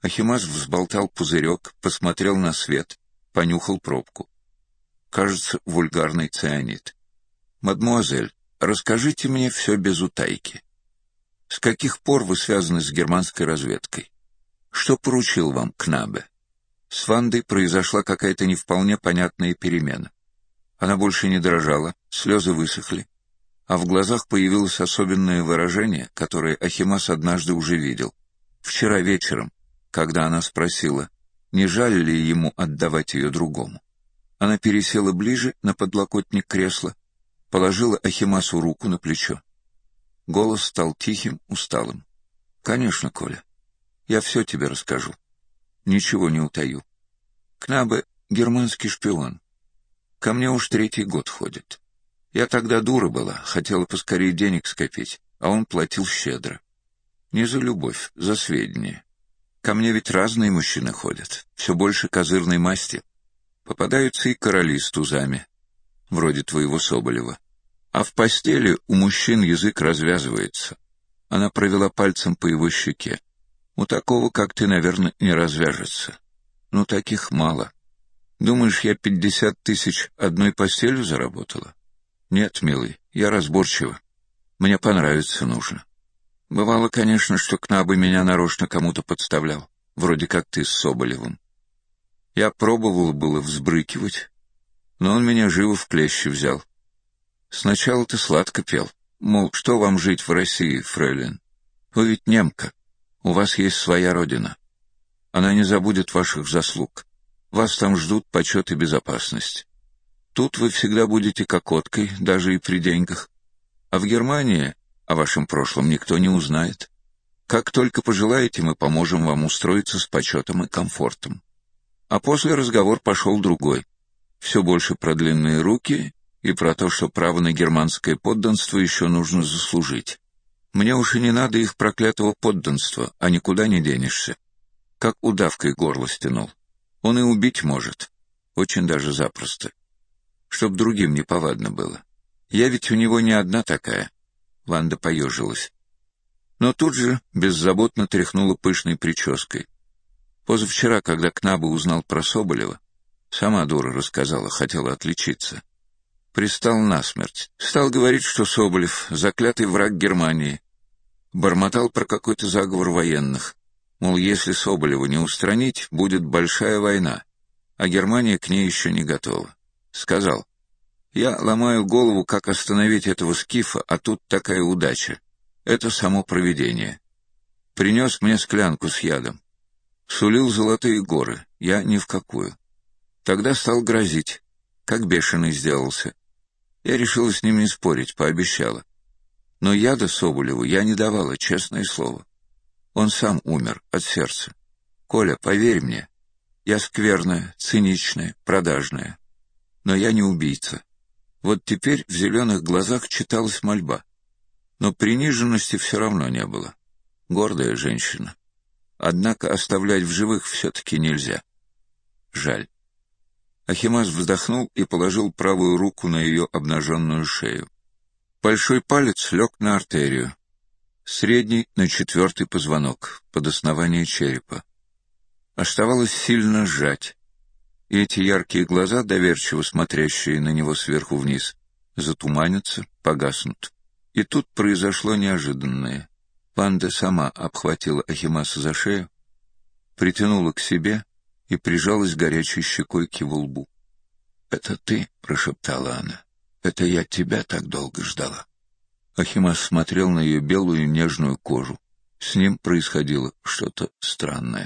Ахимас взболтал пузырек, посмотрел на свет, понюхал пробку. Кажется, вульгарный цианид. «Мадмуазель, расскажите мне все без утайки. С каких пор вы связаны с германской разведкой? Что поручил вам Кнабе?» С Вандой произошла какая-то не вполне понятная перемена. Она больше не дрожала, слезы высохли, а в глазах появилось особенное выражение, которое Ахимас однажды уже видел. Вчера вечером, когда она спросила, не жаль ли ему отдавать ее другому. Она пересела ближе на подлокотник кресла, положила Ахимасу руку на плечо. Голос стал тихим, усталым. «Конечно, Коля, я все тебе расскажу. Ничего не утаю. Кнабе — германский шпион. Ко мне уж 3-й год ходит. Я тогда дура была, хотела поскорее денег скопить, а он платил щедро. Не за любовь, за сведения. Ко мне ведь разные мужчины ходят, все больше козырной масти. Попадаются и короли с тузами, вроде твоего Соболева. А в постели у мужчин язык развязывается». Она провела пальцем по его щеке. «У такого, как ты, наверное, не развяжется. Но таких мало. Думаешь, я 50 000 одной постелью заработала? Нет, милый, я разборчива. Мне понравиться нужно. Бывало, конечно, что Кнабе меня нарочно кому-то подставлял, вроде как ты с Соболевым. Я пробовал было взбрыкивать, но он меня живо в клещи взял. Сначала ты сладко пел, мол, что вам жить в России, фрейлин? Вы ведь немка, у вас есть своя родина. Она не забудет ваших заслуг. Вас там ждут почет и безопасность. Тут вы всегда будете кокоткой, даже и при деньгах. А в Германии о вашем прошлом никто не узнает. Как только пожелаете, мы поможем вам устроиться с почетом и комфортом». А после разговор пошел другой. Все больше про длинные руки и про то, что право на германское подданство еще нужно заслужить. Мне уж и не надо их проклятого подданства, а никуда не денешься. Как удавкой горло стянул. Он и убить может. Очень даже запросто. Чтоб другим неповадно было. Я ведь у него не одна такая. Ванда поежилась. Но тут же беззаботно тряхнула пышной прической. Позавчера, когда Кнабе узнал про Соболева, сама дура рассказала, хотела отличиться. Пристал насмерть. Стал говорить, что Соболев — заклятый враг Германии. Бормотал про какой-то заговор военных. Мол, если Соболева не устранить, будет большая война, а Германия к ней еще не готова. Сказал: «Я ломаю голову, как остановить этого скифа, а тут такая удача. Это само провидение». Принес мне склянку с ядом. Сулил золотые горы, я ни в какую. Тогда стал грозить, как бешеный сделался. Я решила с ним не спорить, пообещала. Но яда Соболеву я не давала, честное слово. Он сам умер от сердца. Коля, поверь мне, я скверная, циничная, продажная. Но я не убийца. Вот теперь в зеленых глазах читалась мольба. Но приниженности все равно не было. Гордая женщина. Однако оставлять в живых все-таки нельзя. Жаль. Ахимас вздохнул и положил правую руку на ее обнаженную шею. Большой палец лег на артерию, средний — на 4-й позвонок, под основание черепа. Оставалось сильно сжать, и эти яркие глаза, доверчиво смотрящие на него сверху вниз, затуманятся, погаснут. И тут произошло неожиданное. Ванда сама обхватила Ахимаса за шею, притянула к себе и прижалась горячей щекой к его лбу. «Это ты?» — прошептала она. «Это я тебя так долго ждала». Ахимас смотрел на ее белую нежную кожу. С ним происходило что-то странное.